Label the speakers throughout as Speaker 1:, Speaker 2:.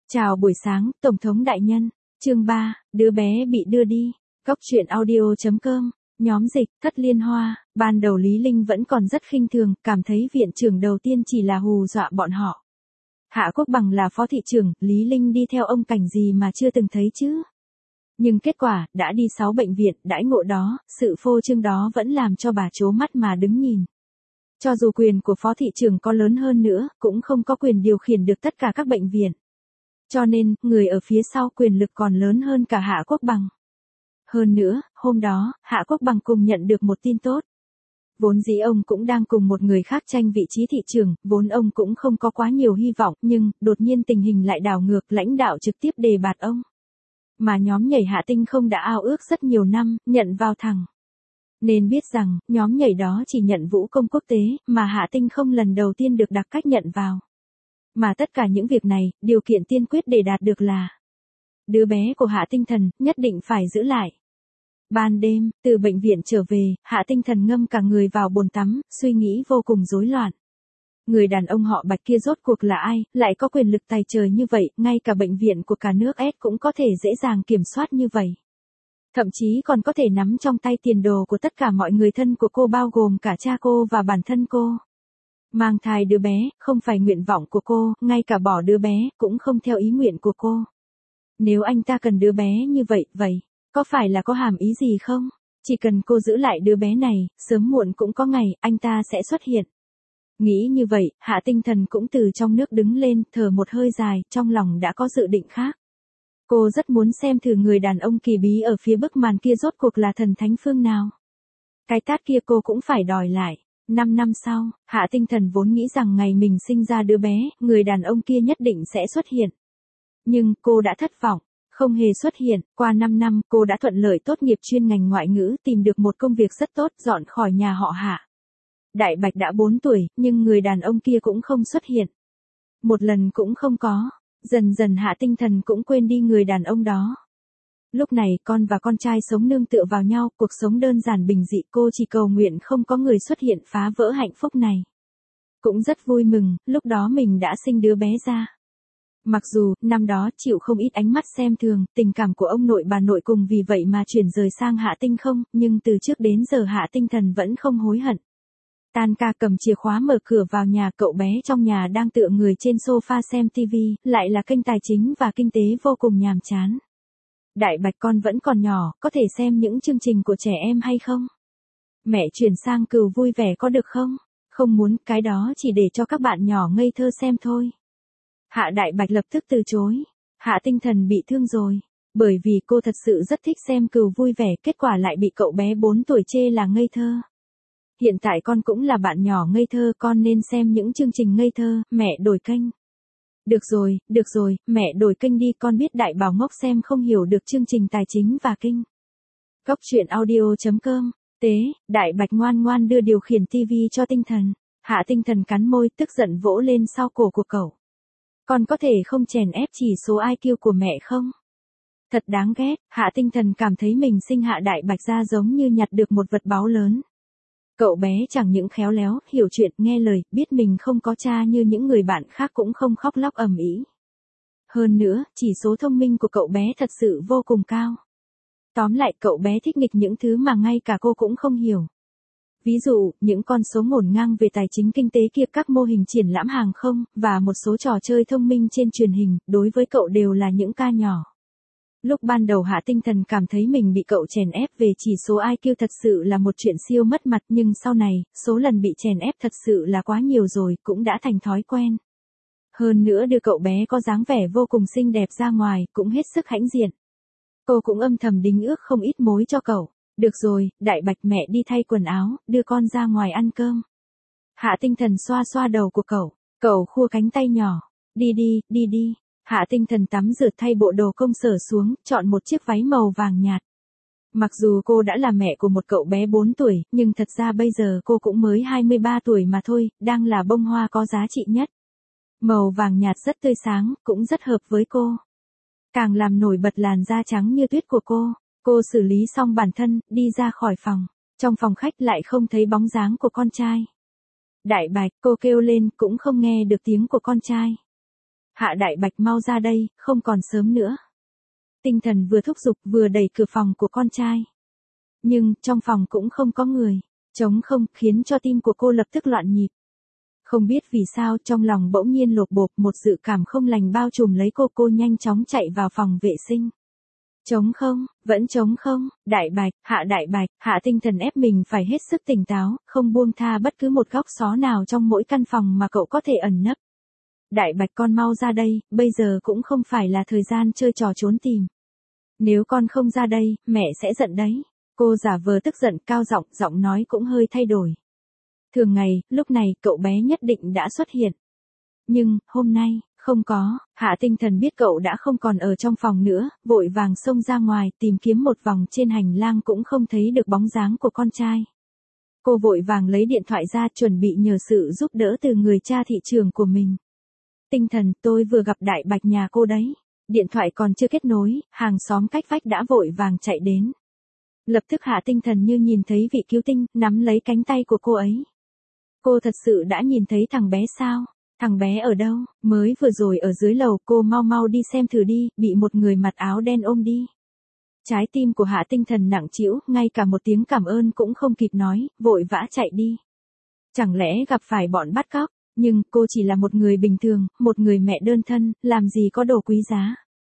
Speaker 1: Chào buổi sáng, Tổng thống đại nhân. Chương 3, đứa bé bị đưa đi. Góc truyện audio.com. Nhóm dịch, Thất Liên Hoa. Ban đầu Lý Linh vẫn còn rất khinh thường, cảm thấy viện trưởng đầu tiên chỉ là hù dọa bọn họ. Hạ Quốc Bằng là phó thị trưởng, Lý Linh đi theo ông cảnh gì mà chưa từng thấy chứ. Nhưng kết quả, đã đi 6 bệnh viện, đãi ngộ đó, sự phô trương đó vẫn làm cho bà trố mắt mà đứng nhìn. Cho dù quyền của phó thị trưởng có lớn hơn nữa, cũng không có quyền điều khiển được tất cả các bệnh viện. Cho nên, người ở phía sau quyền lực còn lớn hơn cả Hạ Quốc Bằng. Hơn nữa, hôm đó, Hạ Quốc Bằng cùng nhận được một tin tốt. Vốn dĩ ông cũng đang cùng một người khác tranh vị trí thị trưởng, vốn ông cũng không có quá nhiều hy vọng, nhưng, đột nhiên tình hình lại đảo ngược, lãnh đạo trực tiếp đề bạt ông. Mà nhóm nhảy Hạ Tinh không đã ao ước rất nhiều năm, nhận vào thẳng. Nên biết rằng, nhóm nhảy đó chỉ nhận vũ công quốc tế, mà Hạ Tinh không lần đầu tiên được đặc cách nhận vào. Mà tất cả những việc này, điều kiện tiên quyết để đạt được là đứa bé của Hạ Tinh Thần, nhất định phải giữ lại. Ban đêm, từ bệnh viện trở về, Hạ Tinh Thần ngâm cả người vào bồn tắm, suy nghĩ vô cùng rối loạn. Người đàn ông họ Bạch kia rốt cuộc là ai, lại có quyền lực tài trời như vậy, ngay cả bệnh viện của cả nước S cũng có thể dễ dàng kiểm soát như vậy. Thậm chí còn có thể nắm trong tay tiền đồ của tất cả mọi người thân của cô bao gồm cả cha cô và bản thân cô. Mang thai đứa bé, không phải nguyện vọng của cô, ngay cả bỏ đứa bé, cũng không theo ý nguyện của cô. Nếu anh ta cần đứa bé như vậy, có phải là có hàm ý gì không? Chỉ cần cô giữ lại đứa bé này, sớm muộn cũng có ngày, anh ta sẽ xuất hiện. Nghĩ như vậy, Hạ Tinh Thần cũng từ trong nước đứng lên, thở một hơi dài, trong lòng đã có dự định khác. Cô rất muốn xem thử người đàn ông kỳ bí ở phía bức màn kia rốt cuộc là thần thánh phương nào. Cái tát kia cô cũng phải đòi lại. 5 năm sau, Hạ Tinh Thần vốn nghĩ rằng ngày mình sinh ra đứa bé, người đàn ông kia nhất định sẽ xuất hiện. Nhưng, cô đã thất vọng, không hề xuất hiện, qua 5 năm, cô đã thuận lợi tốt nghiệp chuyên ngành ngoại ngữ, tìm được một công việc rất tốt, dọn khỏi nhà họ Hạ. Đại Bạch đã 4 tuổi, nhưng người đàn ông kia cũng không xuất hiện. Một lần cũng không có, dần dần Hạ Tinh Thần cũng quên đi người đàn ông đó. Lúc này con và con trai sống nương tựa vào nhau, cuộc sống đơn giản bình dị, cô chỉ cầu nguyện không có người xuất hiện phá vỡ hạnh phúc này. Cũng rất vui mừng, lúc đó mình đã sinh đứa bé ra. Mặc dù, năm đó chịu không ít ánh mắt xem thường, tình cảm của ông nội bà nội cùng vì vậy mà chuyển rời sang Hạ Tinh không, nhưng từ trước đến giờ Hạ Tinh Thần vẫn không hối hận. Tan ca cầm chìa khóa mở cửa vào nhà, cậu bé trong nhà đang tựa người trên sofa xem TV, lại là kênh tài chính và kinh tế vô cùng nhàm chán. Đại Bạch con vẫn còn nhỏ, có thể xem những chương trình của trẻ em hay không? Mẹ chuyển sang Cừu Vui Vẻ có được không? Không muốn, cái đó chỉ để cho các bạn nhỏ ngây thơ xem thôi. Hạ Đại Bạch lập tức từ chối. Hạ Tinh Thần bị thương rồi. Bởi vì cô thật sự rất thích xem Cừu Vui Vẻ, kết quả lại bị cậu bé 4 tuổi chê là ngây thơ. Hiện tại con cũng là bạn nhỏ ngây thơ, con nên xem những chương trình ngây thơ, mẹ đổi kênh. Được rồi, mẹ đổi kênh đi, con biết Đại Bảo ngốc xem không hiểu được chương trình tài chính và kinh. Góc truyện audio.com. Tế, Đại Bạch ngoan ngoan đưa điều khiển TV cho Tinh Thần. Hạ Tinh Thần cắn môi, tức giận vỗ lên sau cổ của cậu. Con có thể không chèn ép chỉ số IQ của mẹ không? Thật đáng ghét, Hạ Tinh Thần cảm thấy mình sinh Hạ Đại Bạch ra giống như nhặt được một vật báu lớn. Cậu bé chẳng những khéo léo, hiểu chuyện, nghe lời, biết mình không có cha như những người bạn khác cũng không khóc lóc ầm ĩ. Hơn nữa, chỉ số thông minh của cậu bé thật sự vô cùng cao. Tóm lại, cậu bé thích nghịch những thứ mà ngay cả cô cũng không hiểu. Ví dụ, những con số ngổn ngang về tài chính kinh tế kia, các mô hình triển lãm hàng không, và một số trò chơi thông minh trên truyền hình, đối với cậu đều là những ca nhỏ. Lúc ban đầu Hạ Tinh Thần cảm thấy mình bị cậu chèn ép về chỉ số IQ thật sự là một chuyện siêu mất mặt, nhưng sau này, số lần bị chèn ép thật sự là quá nhiều rồi, cũng đã thành thói quen. Hơn nữa đưa cậu bé có dáng vẻ vô cùng xinh đẹp ra ngoài, cũng hết sức hãnh diện. Cô cũng âm thầm đính ước không ít mối cho cậu. Được rồi, Đại Bạch, mẹ đi thay quần áo, đưa con ra ngoài ăn cơm. Hạ Tinh Thần xoa xoa đầu của cậu khua cánh tay nhỏ. Đi đi. Hạ Tinh Thần tắm rửa thay bộ đồ công sở xuống, chọn một chiếc váy màu vàng nhạt. Mặc dù cô đã là mẹ của một cậu bé 4 tuổi, nhưng thật ra bây giờ cô cũng mới 23 tuổi mà thôi, đang là bông hoa có giá trị nhất. Màu vàng nhạt rất tươi sáng, cũng rất hợp với cô. Càng làm nổi bật làn da trắng như tuyết của cô. Cô xử lý xong bản thân, đi ra khỏi phòng. Trong phòng khách lại không thấy bóng dáng của con trai. Đại Bạch, cô kêu lên, cũng không nghe được tiếng của con trai. Hạ Đại Bạch mau ra đây, không còn sớm nữa. Tinh Thần vừa thúc giục vừa đẩy cửa phòng của con trai. Nhưng, trong phòng cũng không có người. Trống không, khiến cho tim của cô lập tức loạn nhịp. Không biết vì sao trong lòng bỗng nhiên lột bột, một dự cảm không lành bao trùm lấy cô nhanh chóng chạy vào phòng vệ sinh. Trống không, vẫn trống không, Đại Bạch, Hạ Tinh Thần ép mình phải hết sức tỉnh táo, không buông tha bất cứ một góc xó nào trong mỗi căn phòng mà cậu có thể ẩn nấp. Đại Bạch con mau ra đây, bây giờ cũng không phải là thời gian chơi trò trốn tìm. Nếu con không ra đây, mẹ sẽ giận đấy. Cô giả vờ tức giận cao giọng, giọng nói cũng hơi thay đổi. Thường ngày, lúc này cậu bé nhất định đã xuất hiện. Nhưng, hôm nay, không có, Hạ Tinh Thần biết cậu đã không còn ở trong phòng nữa, vội vàng xông ra ngoài tìm kiếm một vòng trên hành lang cũng không thấy được bóng dáng của con trai. Cô vội vàng lấy điện thoại ra chuẩn bị nhờ sự giúp đỡ từ người cha thị trường của mình. Tinh Thần, tôi vừa gặp Đại Bạch nhà cô đấy. Điện thoại còn chưa kết nối, hàng xóm cách vách đã vội vàng chạy đến. Lập tức Hạ Tinh Thần như nhìn thấy vị cứu tinh, nắm lấy cánh tay của cô ấy. Cô thật sự đã nhìn thấy thằng bé sao? Thằng bé ở đâu? Mới vừa rồi ở dưới lầu, cô mau đi xem thử đi, bị một người mặc áo đen ôm đi. Trái tim của Hạ Tinh Thần nặng trĩu, ngay cả một tiếng cảm ơn cũng không kịp nói, vội vã chạy đi. Chẳng lẽ gặp phải bọn bắt cóc? Nhưng cô chỉ là một người bình thường, một người mẹ đơn thân, làm gì có đồ quý giá.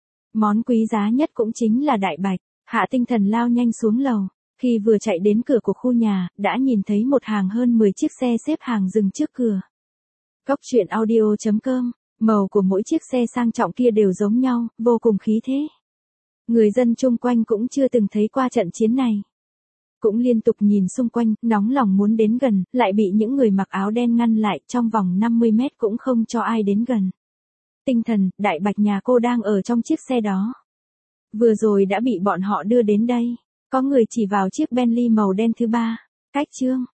Speaker 1: Món quý giá nhất cũng chính là Đại Bạch. Hạ Tinh Thần lao nhanh xuống lầu. Khi vừa chạy đến cửa của khu nhà, đã nhìn thấy một hàng hơn 10 chiếc xe xếp hàng dừng trước cửa. Cốc truyện audio.com, màu của mỗi chiếc xe sang trọng kia đều giống nhau, vô cùng khí thế. Người dân chung quanh cũng chưa từng thấy qua trận chiến này. Cũng liên tục nhìn xung quanh, nóng lòng muốn đến gần, lại bị những người mặc áo đen ngăn lại, trong vòng 50 mét cũng không cho ai đến gần. Tinh Thần, Đại Bạch nhà cô đang ở trong chiếc xe đó. Vừa rồi đã bị bọn họ đưa đến đây. Có người chỉ vào chiếc Bentley màu đen thứ ba. Cách chương.